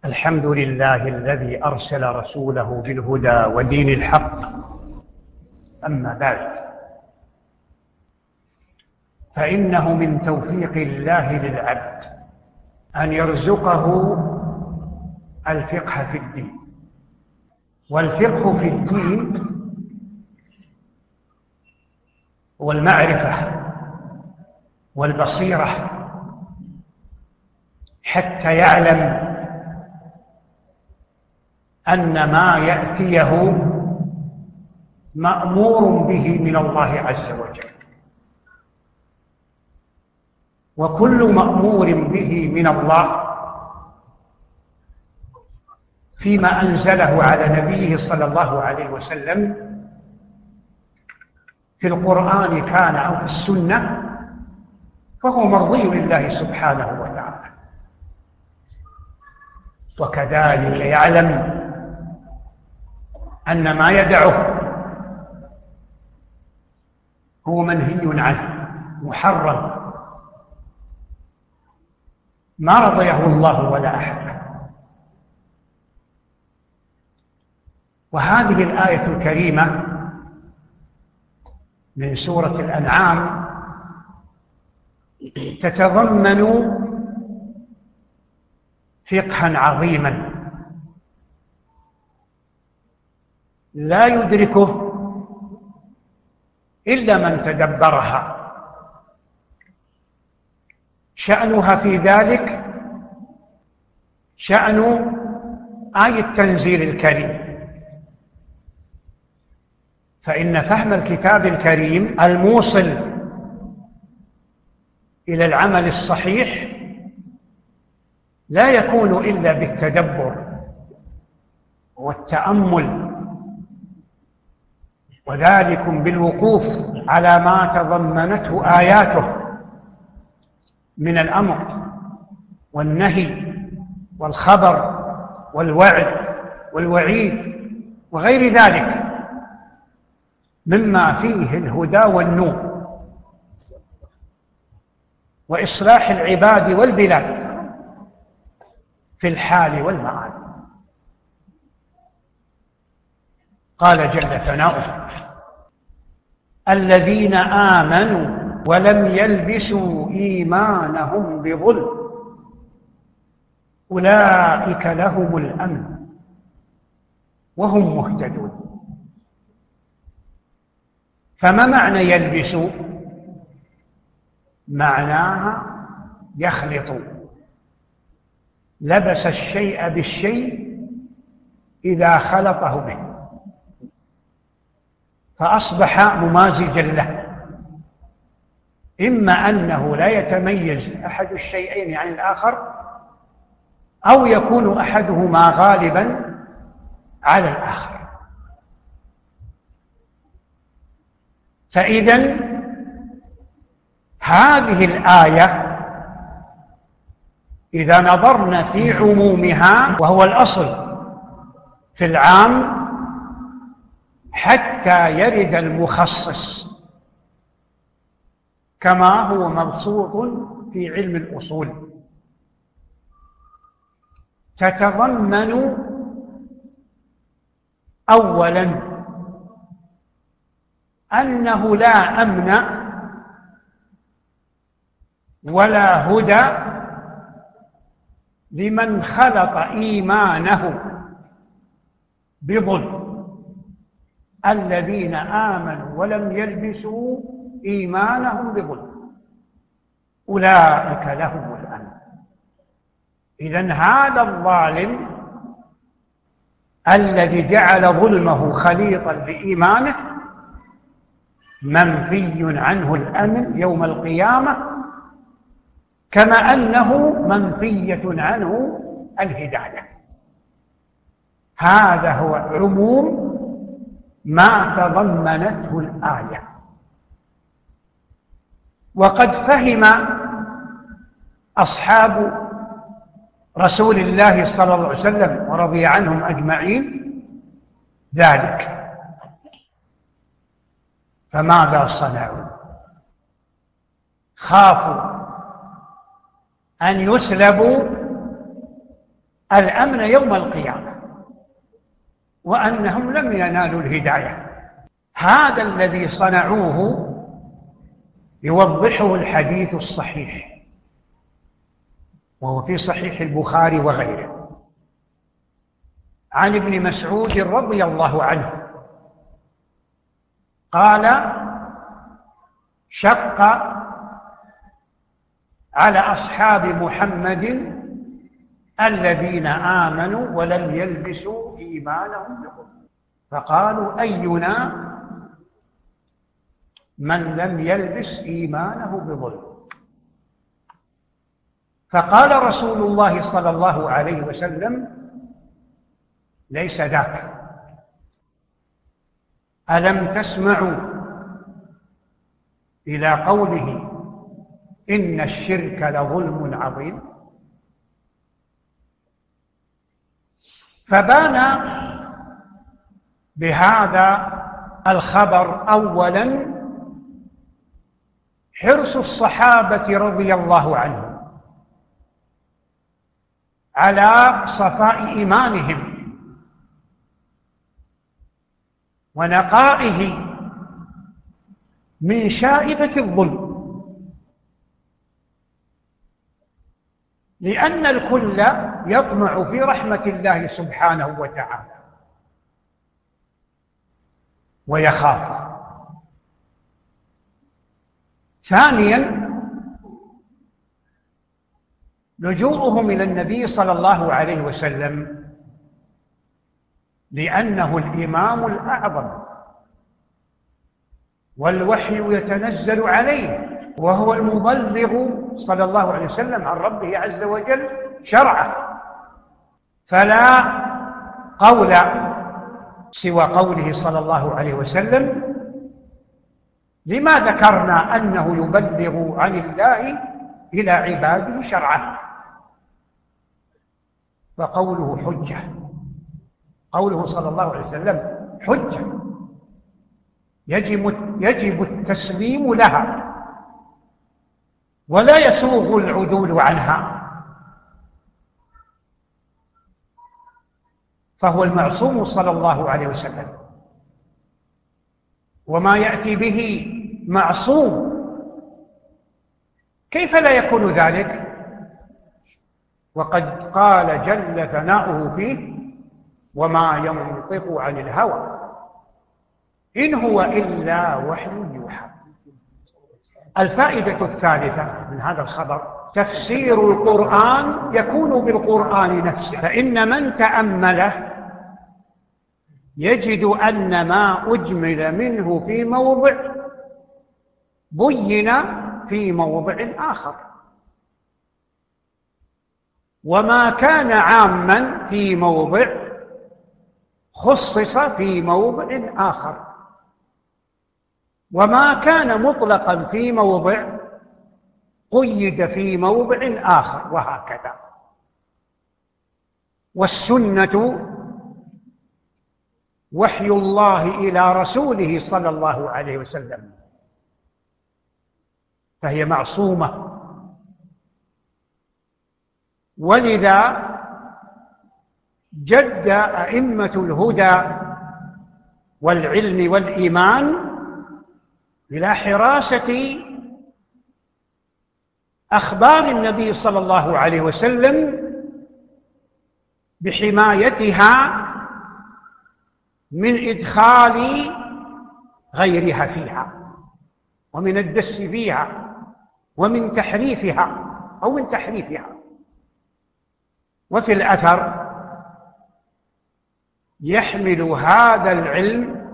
الحمد لله الذي أرسل رسوله بالهدى ودين الحق. أما بعد، فإنه من توفيق الله للعبد أن يرزقه الفقه في الدين. والفقه في الدين هو المعرفة والبصيرة، حتى يعلم أن ما يأتيه مأمور به من الله عز وجل، وكل مأمور به من الله فيما أنزله على نبيه صلى الله عليه وسلم في القرآن كان أو في السنة، فهو مرضي لله سبحانه وتعالى. وكذلك يعلم أن ما يدعه هو منهي عنه محرم، ما رضيه الله ولا أحد. وهذه الآية الكريمة من سورة الأنعام تتضمن فقها عظيما لا يدركه إلا من تدبرها. شأنها في ذلك شأن آية التنزيل الكريم، فإن فهم الكتاب الكريم الموصل إلى العمل الصحيح لا يكون إلا بالتدبر والتأمل، وذلكم بالوقوف على ما تضمنته آياته من الأمر والنهي والخبر والوعد والوعيد وغير ذلك مما فيه الهدى والنور وإصلاح العباد والبلاد في الحال والمآل. قال جل ثناؤه: الذين آمنوا ولم يلبسوا إيمانهم بظلم أولئك لهم الأمن وهم مهتدون. فما معنى يلبسوا؟ معناها يخلط، لبس الشيء بالشيء إذا خلطه به فأصبح ممازجا له، إما أنه لا يتميز أحد الشيئين عن الآخر، أو يكون أحدهما غالبا على الآخر. فإذن هذه الآية إذا نظرنا في عمومها، وهو الأصل في العام حتى يرد المخصص كما هو مبسوط في علم الأصول، تتضمن أولا أنه لا أمن ولا هدى لمن خلط إيمانه بظلم. الذين آمنوا ولم يلبسوا إيمانهم بظلم أولئك لهم الأمن. إذن هذا الظالم الذي جعل ظلمه خليطا بإيمانه منفي عنه الأمن يوم القيامة، كما أنه منفية عنه الهداية. هذا هو عموم ما تضمنته الآية. وقد فهم أصحاب رسول الله صلى الله عليه وسلم ورضي عنهم أجمعين ذلك، فماذا صنعوا؟ خافوا أن يسلبوا الأمن يوم القيامة وأنهم لم ينالوا الهداية. هذا الذي صنعوه يوضحه الحديث الصحيح، وهو في صحيح البخاري وغيره، عن ابن مسعود رضي الله عنه قال: شق على أصحاب محمد الذين آمنوا ولم يلبسوا إيمانهم بظلم، فقالوا: أينا من لم يلبس إيمانه بظلم؟ فقال رسول الله صلى الله عليه وسلم: ليس ذاك. ألم تسمعوا إلى قوله: إن الشرك لظلم عظيم؟ فبان بهذا الخبر أولاً حرص الصحابة رضي الله عنهم على صفاء إيمانهم ونقائه من شائبة الظلم، لأن الكل يطمع في رحمة الله سبحانه وتعالى ويخاف. ثانيا لجوءهم إلى النبي صلى الله عليه وسلم لأنه الإمام الأعظم والوحي يتنزل عليه، وهو المبلغ صلى الله عليه وسلم عن ربه عز وجل شرعه، فلا قول سوى قوله صلى الله عليه وسلم. لما ذكرنا أنه يبلغ عن الله إلى عباده شرعه؟ فقوله حجة، قوله صلى الله عليه وسلم حجة يجب التسليم لها ولا يسوغ العدول عنها، فهو المعصوم صلى الله عليه وسلم، وما يأتي به معصوم، كيف لا يكون ذلك؟ وقد قال جل ثناؤه فيه: وما ينطق عن الهوى إن هو إلا وحي يوحى. الفائدة الثالثة من هذا الخبر تفسير القرآن يكون بالقرآن نفسه، فإن من تأمله يجد أن ما أجمل منه في موضع بين في موضع آخر، وما كان عاما في موضع خصص في موضع آخر، وما كان مطلقا في موضع قيد في موضع آخر، وهكذا. والسنة وحي الله إلى رسوله صلى الله عليه وسلم، فهي معصومة، ولذا جد أئمة الهدى والعلم والإيمان إلى حراسة أخبار النبي صلى الله عليه وسلم بحمايتها من إدخال غيرها فيها، ومن الدس فيها، ومن تحريفها أو من تحريفها. وفي الأثر يحمل هذا العلم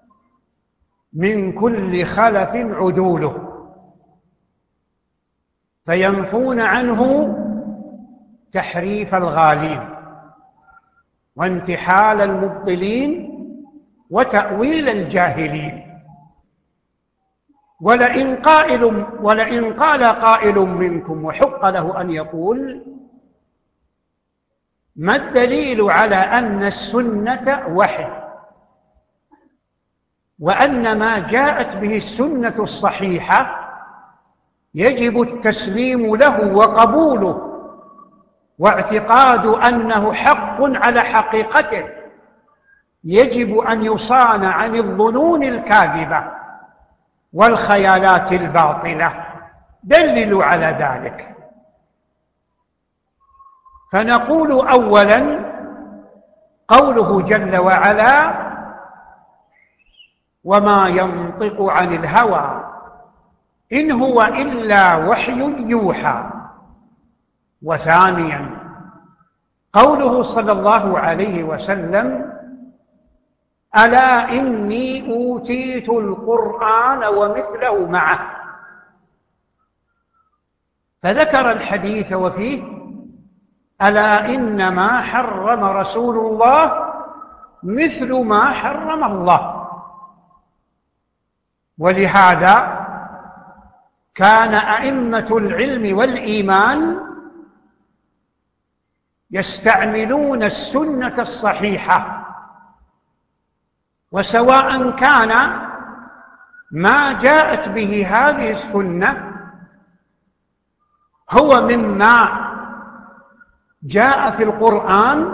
من كل خلف عدوله، فينفون عنه تحريف الغالين وانتحال المبطلين وتأويل الجاهلين. ولئن قال قائل منكم وحق له أن يقول: ما الدليل على أن السنة وحي، وأن ما جاءت به السنة الصحيحة يجب التسليم له وقبوله واعتقاد أنه حق على حقيقته يجب أن يصان عن الظنون الكاذبة والخيالات الباطلة. دللوا على ذلك. فنقول أولا قوله جل وعلا: وما ينطق عن الهوى إن هو إلا وحي يوحى. وثانيا قوله صلى الله عليه وسلم: ألا إني أوتيت القرآن ومثله معه. فذكر الحديث وفيه: ألا إنما حرم رسول الله مثل ما حرم الله. ولهذا كان أئمة العلم والإيمان يستعملون السنة الصحيحة، وسواء كان ما جاءت به هذه السنة هو مما جاء في القرآن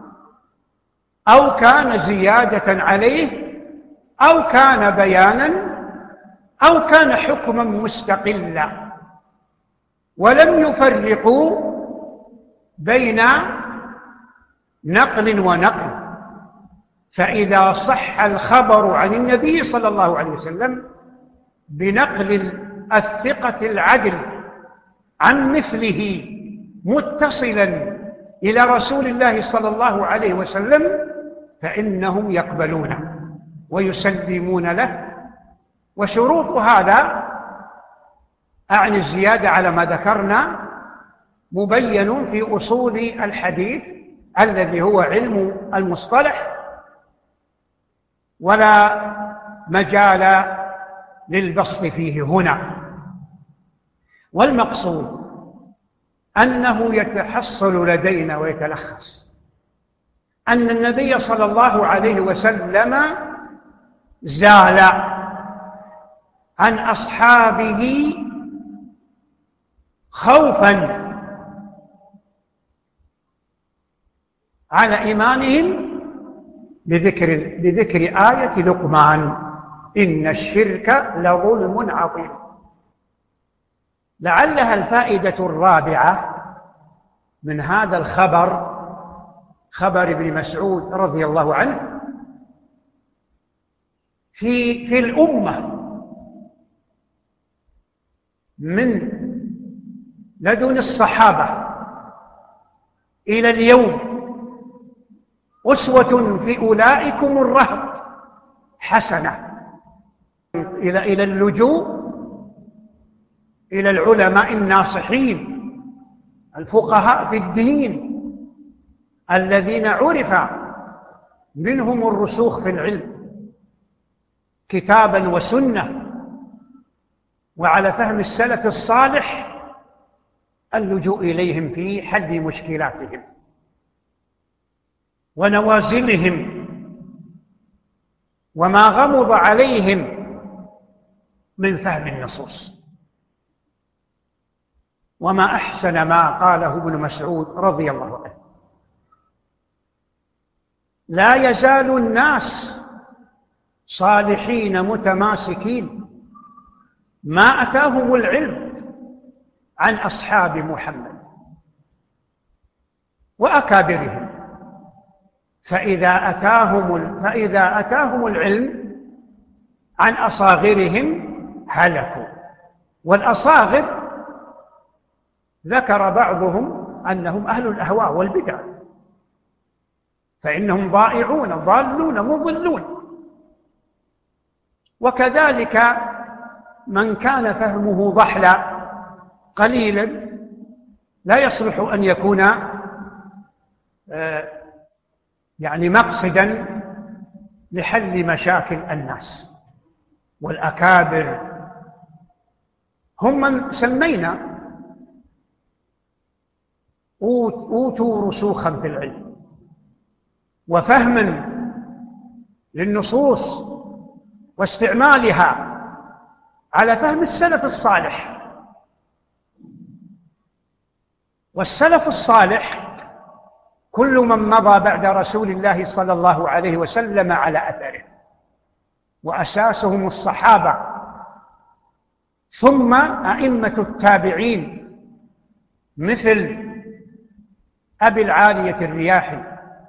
أو كان زيادة عليه أو كان بيانا أو كان حكما مستقلا، ولم يفرقوا بين نقل ونقل. فإذا صح الخبر عن النبي صلى الله عليه وسلم بنقل الثقة العدل عن مثله متصلا إلى رسول الله صلى الله عليه وسلم فإنهم يقبلونه ويسلمون له. وشروط هذا، أعني الزيادة على ما ذكرنا، مبين في أصول الحديث الذي هو علم المصطلح، ولا مجال للبسط فيه هنا. والمقصود أنه يتحصل لدينا ويتلخص أن النبي صلى الله عليه وسلم زال عن أصحابه خوفا على إيمانهم بذكر آية لقمان: إن الشرك لظلم عظيم. لعلها الفائدة الرابعة من هذا الخبر، خبر ابن مسعود رضي الله عنه، في الأمة من لدن الصحابة إلى اليوم أسوة في أولئكم الرهط حسنة، إلى اللجوء إلى العلماء الناصحين الفقهاء في الدين الذين عرف منهم الرسوخ في العلم كتابا وسنة وعلى فهم السلف الصالح، اللجوء إليهم في حل مشكلاتهم ونوازلهم وما غمض عليهم من فهم النصوص. وما أحسن ما قاله ابن مسعود رضي الله عنه: لا يزال الناس صالحين متماسكين ما أتاهم العلم عن أصحاب محمد وأكابرهم، فإذا أتاهم العلم عن أصاغرهم هلكوا. والأصاغر ذكر بعضهم أنهم أهل الأهواء والبدع، فإنهم ضائعون ضالون مضلون. وكذلك من كان فهمه ضحلا قليلا لا يصلح أن يكون يعني مقصدا لحل مشاكل الناس. والأكابر هم من سمينا أوتوا رسوخا في العلم وفهما للنصوص واستعمالها على فهم السلف الصالح. والسلف الصالح كل من مضى بعد رسول الله صلى الله عليه وسلم على أثره، وأساسهم الصحابة، ثم أئمة التابعين مثل أبي العالية الرياحي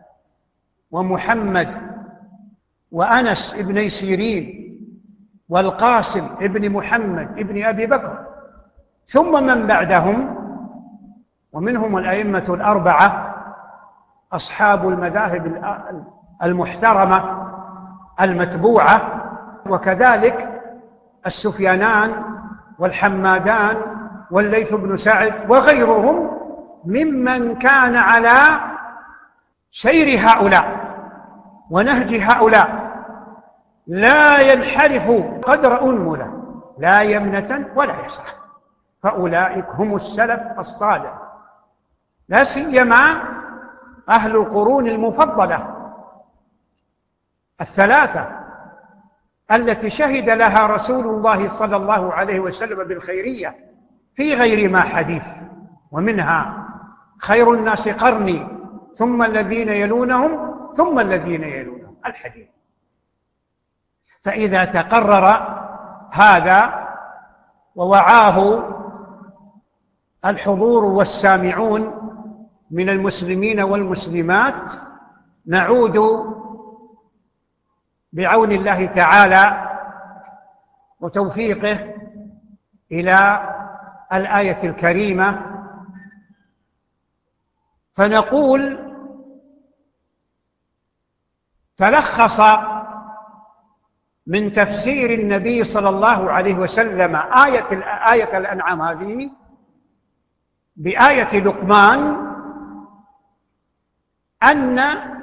ومحمد وأنس ابن سيرين والقاسم ابن محمد ابن أبي بكر، ثم من بعدهم، ومنهم الأئمة الأربعة أصحاب المذاهب المحترمة المتبوعة، وكذلك السفيانان والحمادان والليث بن سعد وغيرهم ممن كان على سير هؤلاء ونهج هؤلاء، لا ينحرف قدر أنملة، لا يمنة ولا يسرة، فأولئك هم السلف الصالح، لا سيما أهل القرون المفضلة الثلاثة التي شهد لها رسول الله صلى الله عليه وسلم بالخيرية في غير ما حديث، ومنها خير الناس قرني ثم الذين يلونهم ثم الذين يلونهم الحديث. فإذا تقرر هذا ووعاه الحضور والسامعون من المسلمين والمسلمات، نعود بعون الله تعالى وتوفيقه إلى الآية الكريمة، فنقول تلخص من تفسير النبي صلى الله عليه وسلم آية الأنعام هذه بآية لقمان أن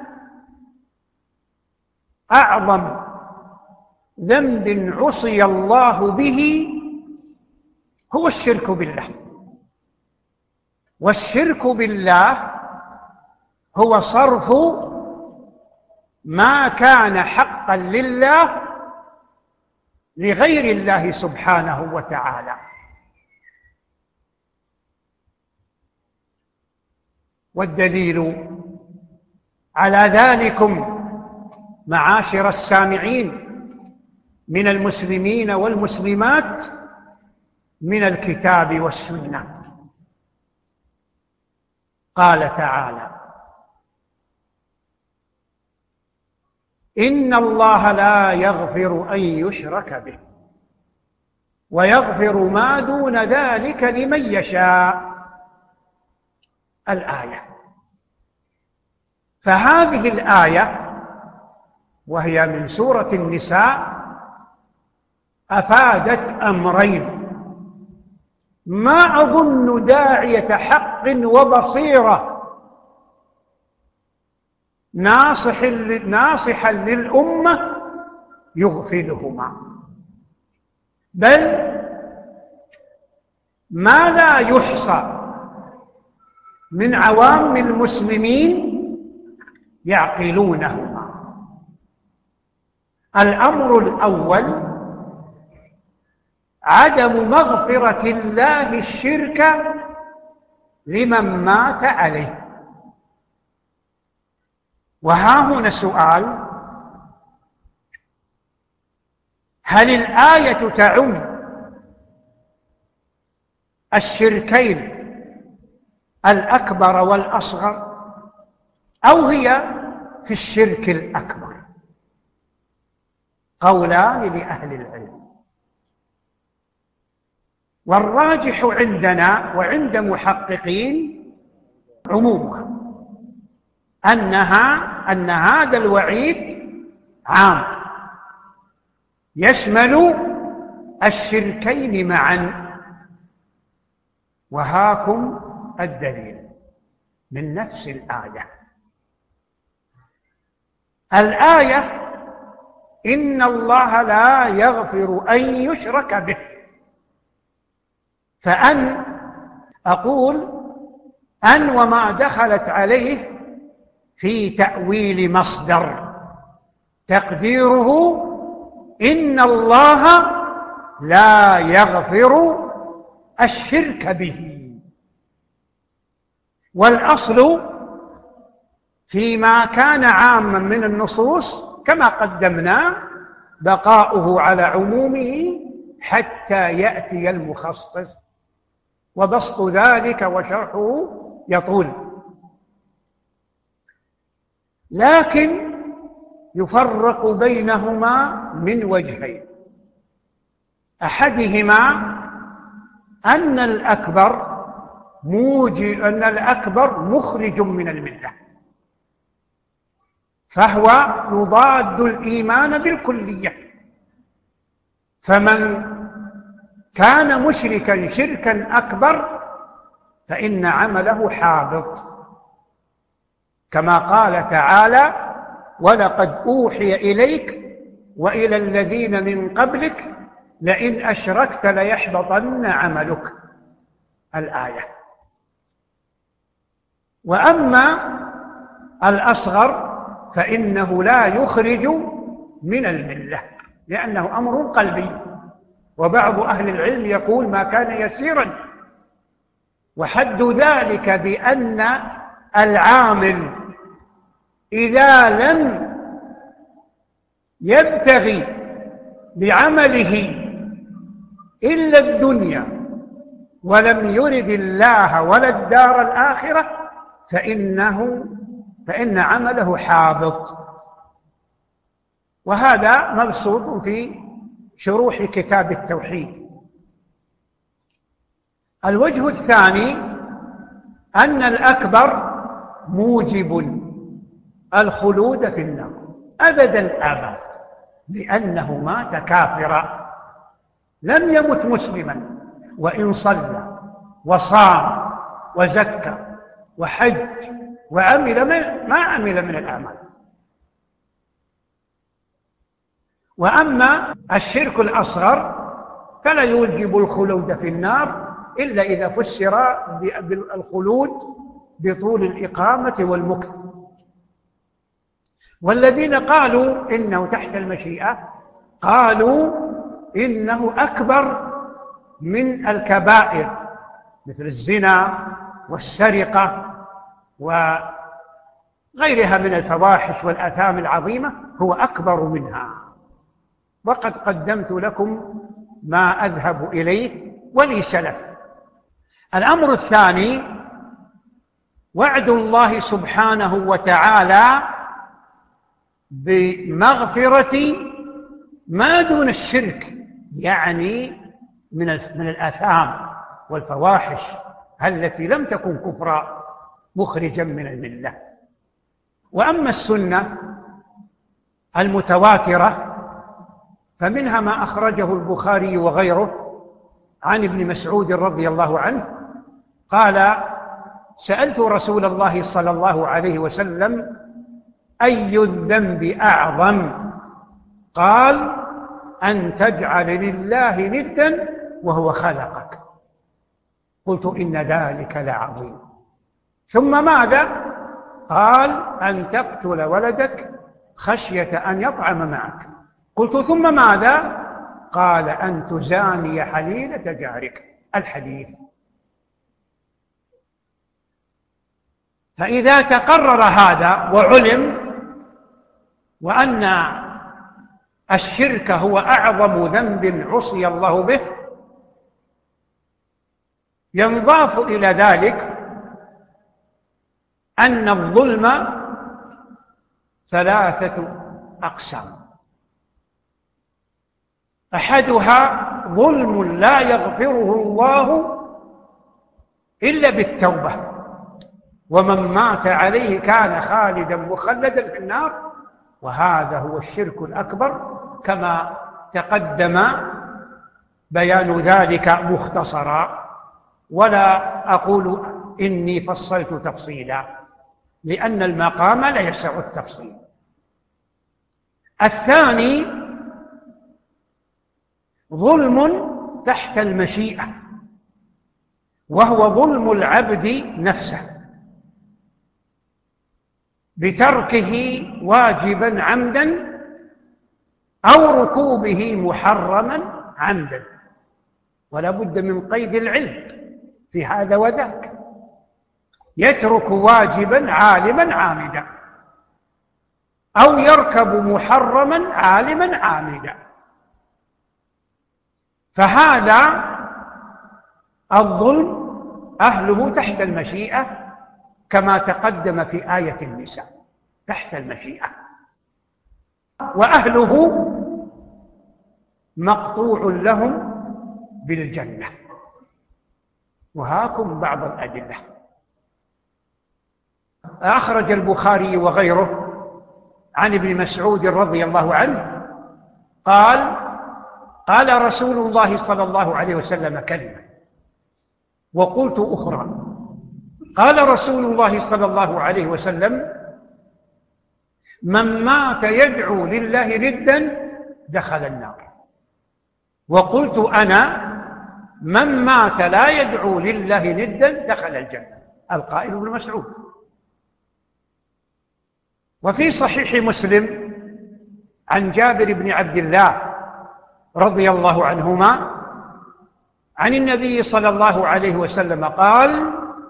أعظم ذنب عصي الله به هو الشرك بالله، والشرك بالله هو صرف ما كان حقا لله لغير الله سبحانه وتعالى. والدليل على ذلكم معاشر السامعين من المسلمين والمسلمات من الكتاب والسنة. قال تعالى: إن الله لا يغفر أن يشرك به ويغفر ما دون ذلك لمن يشاء. الآية. فهذه الآية وهي من سورة النساء أفادت أمرين ما أظن داعية حق وبصيرة ناصحا للأمة يغفلهما، بل ما لا يحصى من عوام المسلمين يعقلونهما. الأمر الأول عدم مغفرة الله الشرك لمن مات عليه. وها هنا سؤال: هل الآية تعم الشركين الأكبر والأصغر، أو هي في الشرك الأكبر؟ قولان لأهل العلم، والراجح عندنا وعند محققين عمومها، أن هذا الوعيد عام يشمل الشركين معا. وهاكم الدليل من نفس الآية. الآية: إن الله لا يغفر أن يشرك به. فأن أقول أن وما دخلت عليه في تأويل مصدر تقديره إن الله لا يغفر الشرك به. والأصل فيما كان عاما من النصوص كما قدمنا بقاؤه على عمومه حتى يأتي المخصص، وبسط ذلك وشرحه يطول. لكن يفرق بينهما من وجهين: أحدهما أن الأكبر مخرج من الملة، فهو يضاد الإيمان بالكلية، فمن كان مشركا شركا أكبر فإن عمله حابط، كما قال تعالى: ولقد أوحي إليك وإلى الذين من قبلك لئن أشركت ليحبطن عملك، الآية. وأما الأصغر فإنه لا يخرج من الملة، لأنه أمر قلبي، وبعض أهل العلم يقول ما كان يسيرا، وحد ذلك بأن العامل إذا لم يبتغي بعمله إلا الدنيا ولم يرد الله ولا الدار الآخرة فإن عمله حابط، وهذا مبسوط في شروح كتاب التوحيد. الوجه الثاني أن الأكبر موجب الخلود في النار أبد الآباد، لأنه مات كافرا، لم يمت مسلما، وإن صلى وصام وزكى وحج وعمل ما عمل من الأعمال. وأما الشرك الأصغر فلا يوجب الخلود في النار إلا إذا فسر بالخلود بطول الإقامة والمكث. والذين قالوا إنه تحت المشيئة قالوا إنه أكبر من الكبائر مثل الزنا والسرقة وغيرها من الفواحش والآثام العظيمة، هو أكبر منها، وقد قدمت لكم ما أذهب إليه ولي سلف. الأمر الثاني وعد الله سبحانه وتعالى بمغفرة ما دون الشرك، يعني من الآثام والفواحش التي لم تكن كفرا مخرجا من الملة. وأما السنة المتواترة فمنها ما أخرجه البخاري وغيره عن ابن مسعود رضي الله عنه قال: سألت رسول الله صلى الله عليه وسلم: أي الذنب أعظم؟ قال: أن تجعل لله ندا وهو خلقك. قلت: إن ذلك لعظيم. ثم ماذا؟ قال: أن تقتل ولدك خشية أن يطعم معك. قلت: ثم ماذا؟ قال: أن تزاني حليلة جارك. الحديث. فإذا تقرر هذا وعلم وأن الشرك هو أعظم ذنب عصي الله به، ينضاف إلى ذلك أن الظلم ثلاثة أقسام: أحدها ظلم لا يغفره الله إلا بالتوبة، ومن مات عليه كان خالدا مخلدا في النار، وهذا هو الشرك الأكبر كما تقدم بيان ذلك مختصرا، ولا أقول إني فصلت تفصيلا لأن المقام لا يسع التفصيل. الثاني ظلم تحت المشيئة، وهو ظلم العبد نفسه بتركه واجبا عمدا أو ركوبه محرما عمدا، ولا بد من قيد العلم في هذا وذاك. يترك واجبا عالما عامدا، أو يركب محرما عالما عامدا. فهذا الظلم أهله تحت المشيئة كما تقدم في آية النساء، تحت المشيئة، وأهله مقطوع لهم بالجنة. وهاكم بعض الأدلة. أخرج البخاري وغيره عن ابن مسعود رضي الله عنه قال: قال رسول الله صلى الله عليه وسلم كلمة وقلت أخرى. قال رسول الله صلى الله عليه وسلم: من مات يدعو لله ندا دخل النار. وقلت أنا: من مات لا يدعو لله ندا دخل الجنة. القائل ابن مسعود. وفي صحيح مسلم عن جابر بن عبد الله رضي الله عنهما عن النبي صلى الله عليه وسلم قال: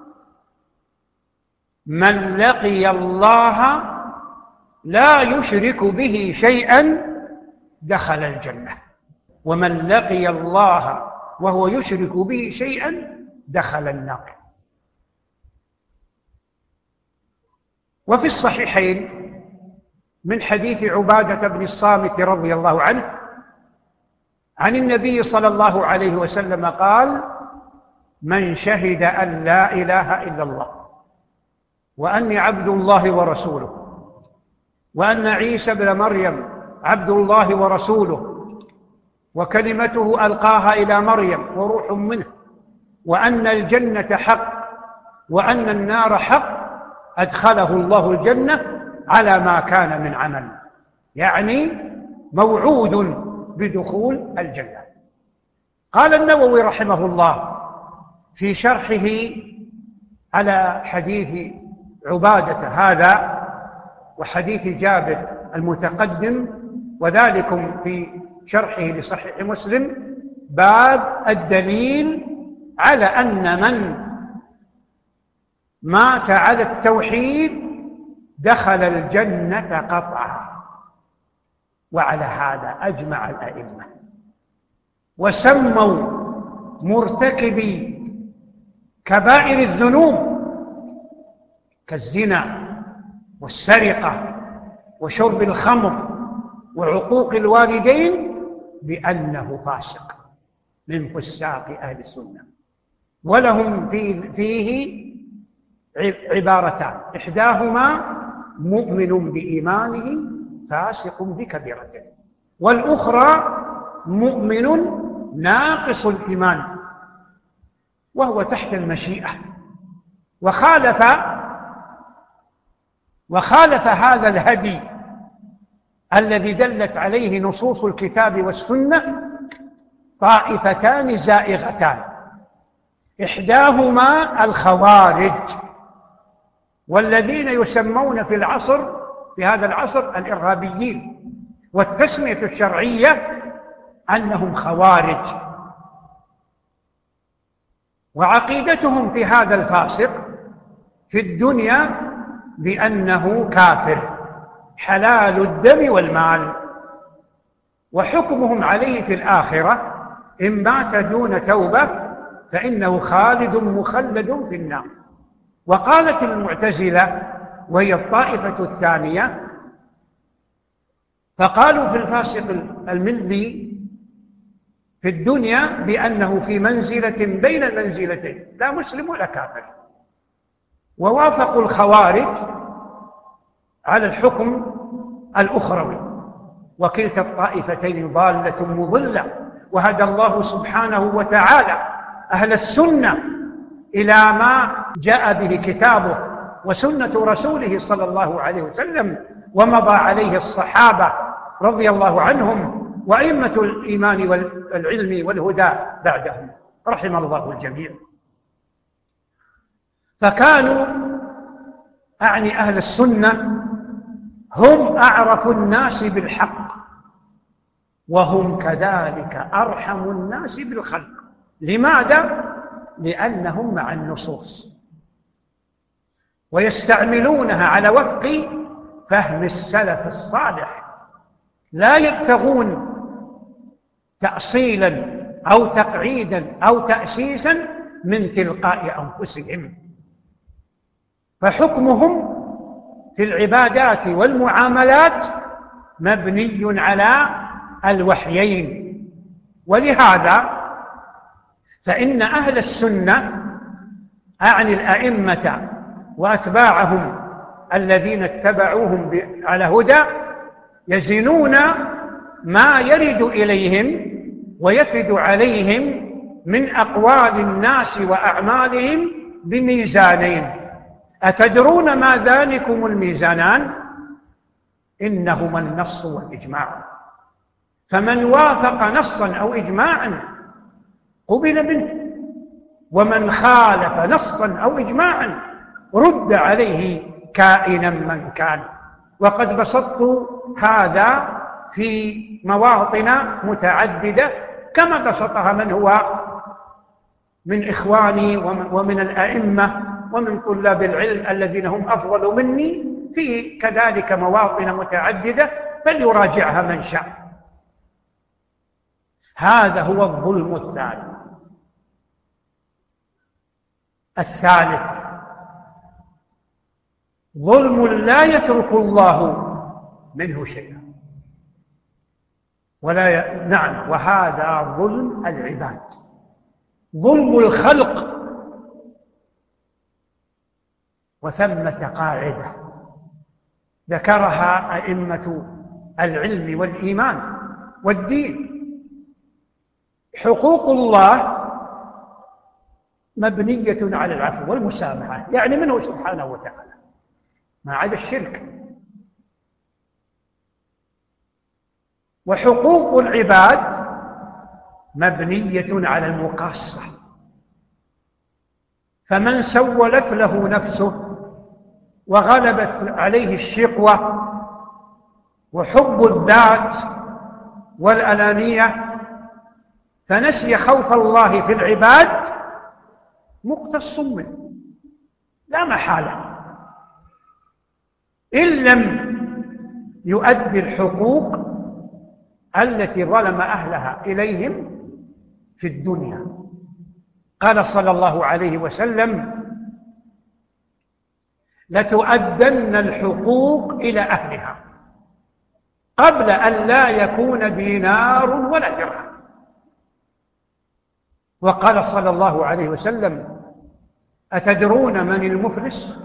من لقي الله لا يشرك به شيئا دخل الجنة، ومن لقي الله وهو يشرك به شيئا دخل النار. وفي الصحيحين من حديث عبادة بن الصامت رضي الله عنه عن النبي صلى الله عليه وسلم قال: من شهد أن لا إله إلا الله وأني عبد الله ورسوله وأن عيسى ابن مريم عبد الله ورسوله وكلمته ألقاها إلى مريم وروح منه وأن الجنة حق وأن النار حق أدخله الله الجنة على ما كان من عمل، يعني موعود بدخول الجنة. قال النووي رحمه الله في شرحه على حديث عبادة هذا وحديث جابر المتقدم، وذلكم في شرحه لصحيح مسلم: باب الدليل على أن من مات على التوحيد دخل الجنة قطعا. وعلى هذا أجمع الأئمة، وسموا مرتكبي كبائر الذنوب كالزنا والسرقة وشرب الخمر وعقوق الوالدين بأنه فاسق من فساق أهل السنة. ولهم فيه عبارتان: إحداهما مؤمن بإيمانه فاسق بكبيرته، والأخرى مؤمن ناقص الإيمان وهو تحت المشيئة. وخالف هذا الهدي الذي دلت عليه نصوص الكتاب والسنة طائفتان زائغتان: إحداهما الخوارج، والذين يسمون في هذا العصر الإرهابيين، والتسمية الشرعية أنهم خوارج. وعقيدتهم في هذا الفاسق في الدنيا بأنه كافر حلال الدم والمال، وحكمهم عليه في الآخرة إن مات دون توبة فإنه خالد مخلد في النار. وقالت المعتزلة وهي الطائفة الثانية، فقالوا في الفاسق الملي في الدنيا بأنه في منزلة بين المنزلتين، لا مسلم ولا كافر. ووافقوا الخوارج على الحكم الأخروي. وكلتا الطائفتين ضالة مضلة، وهدى الله سبحانه وتعالى أهل السنة إلى ما جاء به كتابه وسنة رسوله صلى الله عليه وسلم، ومضى عليه الصحابة رضي الله عنهم وأئمة الإيمان والعلم والهدى بعدهم، رحم الله الجميع. فكانوا أعني أهل السنة هم أعرف الناس بالحق، وهم كذلك أرحم الناس بالخلق. لماذا؟ لأنهم مع النصوص، ويستعملونها على وفق فهم السلف الصالح، لا يبتغون تأصيلا أو تقعيدا أو تأسيسا من تلقاء أنفسهم. فحكمهم في العبادات والمعاملات مبني على الوحيين. ولهذا فإن أهل السنة، أعني الأئمة وأتباعهم الذين اتبعوهم على هدى، يزنون ما يرد إليهم ويفد عليهم من أقوال الناس وأعمالهم بميزانين. أتدرون ما ذلكم الميزانان؟ إنهما النص والإجماع، فمن وافق نصا أو إجماعا قبل منه، ومن خالف نصا أو إجماعا رد عليه كائنا من كان. وقد بسطت هذا في مواطن متعددة كما بسطها من هو من إخواني ومن الأئمة ومن طلاب العلم الذين هم أفضل مني في كذلك مواطن متعددة، فليراجعها من شاء. هذا هو الظلم الثاني. الثالث ظلم لا يترك الله منه شيئا وهذا ظلم العباد، ظلم الخلق. وثمة قاعدة ذكرها أئمة العلم والإيمان والدين: حقوق الله مبنية على العفو والمسامحة، يعني منه سبحانه وتعالى، ما عدا الشرك. وحقوق العباد مبنية على المقاصة، فمن سولت له نفسه وغلبت عليه الشقوة وحب الذات والأنانية فنسي خوف الله في العباد مقتص منه لا محالة، إن لم يؤدي الحقوق التي ظلم أهلها إليهم في الدنيا. قال صلى الله عليه وسلم: لتؤدن الحقوق إلى أهلها قبل أن لا يكون دينار ولا درهم. وقال صلى الله عليه وسلم: أتدرون من المفلس؟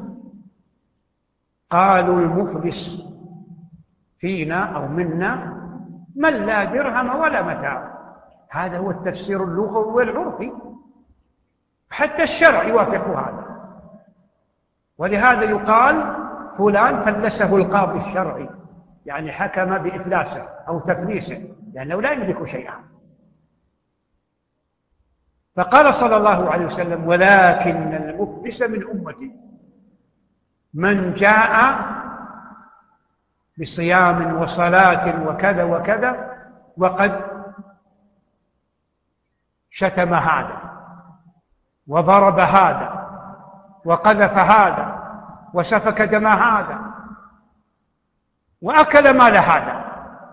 قالوا: المفلس فينا أو منا من لا درهم ولا متاع. هذا هو التفسير اللغوي والعرفي، حتى الشرع يوافق هذا. ولهذا يقال فلان فلسه القاضي الشرعي، يعني حكم بإفلاسه أو تفليسه لأنه لا يملك شيئا. فقال صلى الله عليه وسلم: ولكن المفلس من أمتي من جاء بصيام وصلاة وكذا وكذا وقد شتم هذا وضرب هذا وقذف هذا وسفك دم هذا وأكل مال هذا،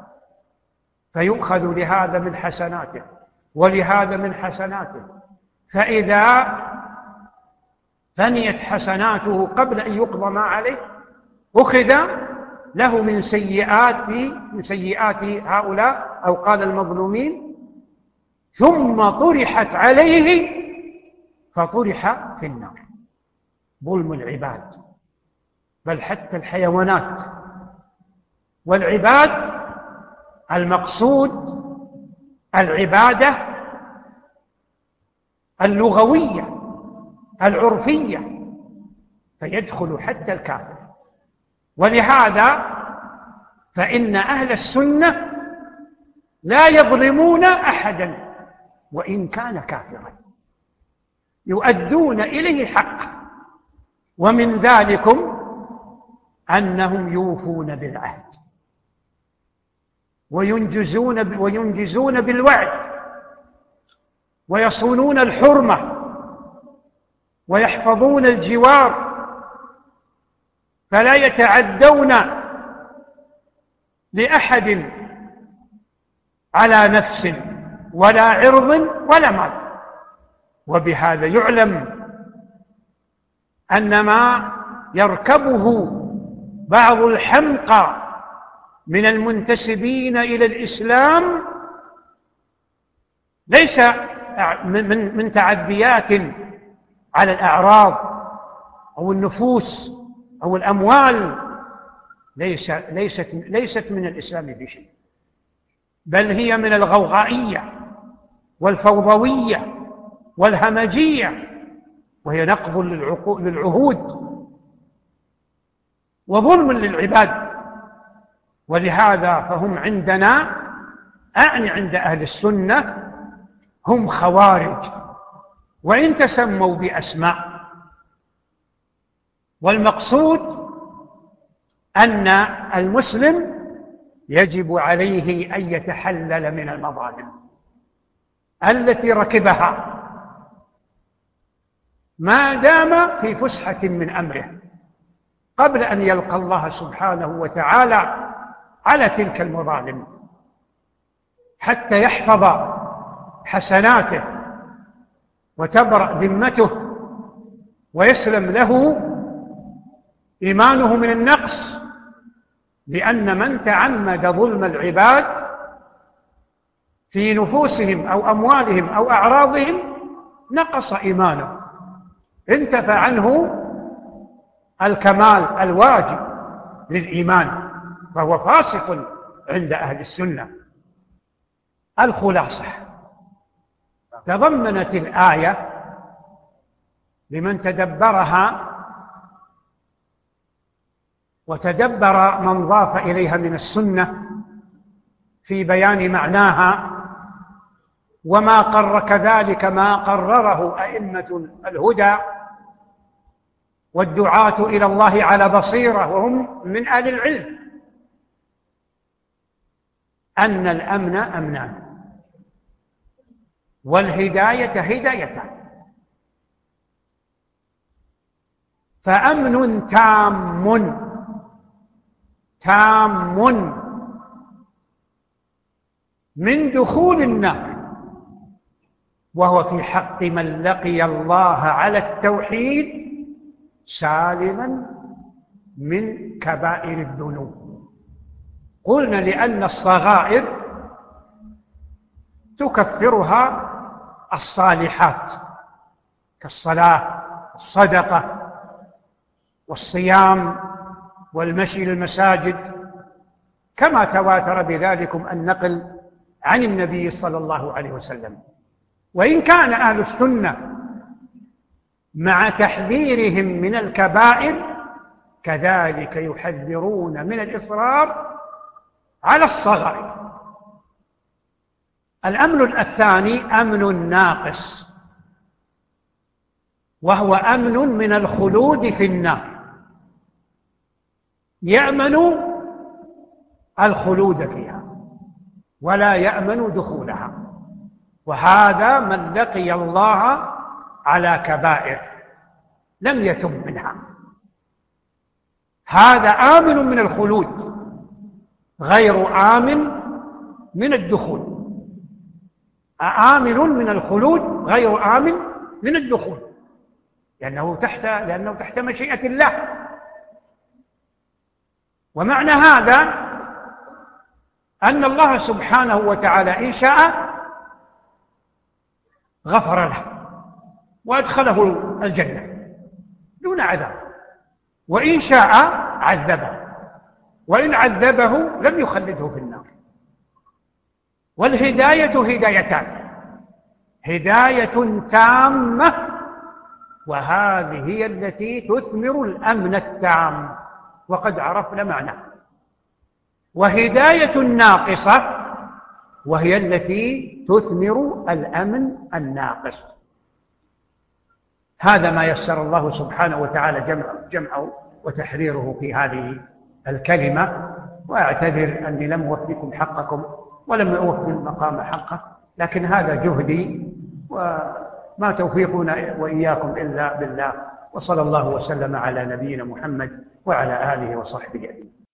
فيؤخذ لهذا من حسناته ولهذا من حسناته، فإذا فنيت حسناته قبل أن يقضى ما عليه أخذ له من سيئات هؤلاء أو قال المظلومين، ثم طرحت عليه فطرح في النار. ظلم العباد، بل حتى الحيوانات والعباد المقصود العبادة اللغوية العرفية، فيدخل حتى الكافر. ولهذا فإن أهل السنة لا يظلمون أحدا وإن كان كافرا، يؤدون إليه حق. ومن ذلكم أنهم يوفون بالعهد وينجزون بالوعد ويصونون الحرمة ويحفظون الجوار فلا يتعدون لأحد على نفس ولا عرض ولا مال. وبهذا يعلم أن ما يركبه بعض الحمقى من المنتسبين إلى الإسلام ليس من تعديات على الأعراض أو النفوس أو الأموال، ليست من الإسلام بشيء، بل هي من الغوغائية والفوضوية والهمجية، وهي نقض للعهود وظلم للعباد. ولهذا فهم عندنا، أعني عند أهل السنة، هم خوارج وإن تسموا بأسماء. والمقصود أن المسلم يجب عليه أن يتحلل من المظالم التي ركبها ما دام في فسحة من أمره قبل أن يلقى الله سبحانه وتعالى على تلك المظالم، حتى يحفظ حسناته وتبرأ ذمته ويسلم له إيمانه من النقص. لأن من تعمد ظلم العباد في نفوسهم أو أموالهم أو أعراضهم نقص إيمانه، انتفى عنه الكمال الواجب للإيمان، فهو فاسق عند أهل السنة. الخلاصة: تضمنت الآية لمن تدبرها وتدبر من ضاف إليها من السنة في بيان معناها، وما قرر كذلك ما قرره أئمة الهدى والدعاة إلى الله على بصيرة وهم من أهل العلم، أن الأمن أمنان والهداية هدايتان. فأمن تام من دخول النار، وهو في حق من لقي الله على التوحيد سالما من كبائر الذنوب. قلنا لأن الصغائر تكفرها الصالحات كالصلاة والصدقة والصيام والمشي للمساجد، كما تواتر بذلكم النقل عن النبي صلى الله عليه وسلم. وإن كان أهل السنة مع تحذيرهم من الكبائر كذلك يحذرون من الإصرار على الصغائر. الأمن الثاني أمن ناقص، وهو أمن من الخلود في النار، يأمن الخلود فيها ولا يأمن دخولها. وهذا من لقي الله على كبائر لم يتب منها، هذا آمن من الخلود غير آمن من الدخول. آمن من الخلود غير آمن من الدخول، لأنه تحت مشيئة الله. ومعنى هذا أن الله سبحانه وتعالى إن شاء غفر له وأدخله الجنة دون عذاب، وإن شاء عذبه، وإن عذبه لم يخلده في النار. والهداية هدايتان: هداية تامة، وهذه هي التي تثمر الأمن التام وقد عرفنا معناه، وهداية ناقصة وهي التي تثمر الأمن الناقص. هذا ما يسر الله سبحانه وتعالى جمعه وتحريره في هذه الكلمة. وأعتذر أني لم أوفيكم حقكم ولم أوفي المقام حقه، لكن هذا جهدي وما توفيقنا وإياكم إلا بالله. وصلى الله وسلم على نبينا محمد وعلى آله وصحبه أجمعين.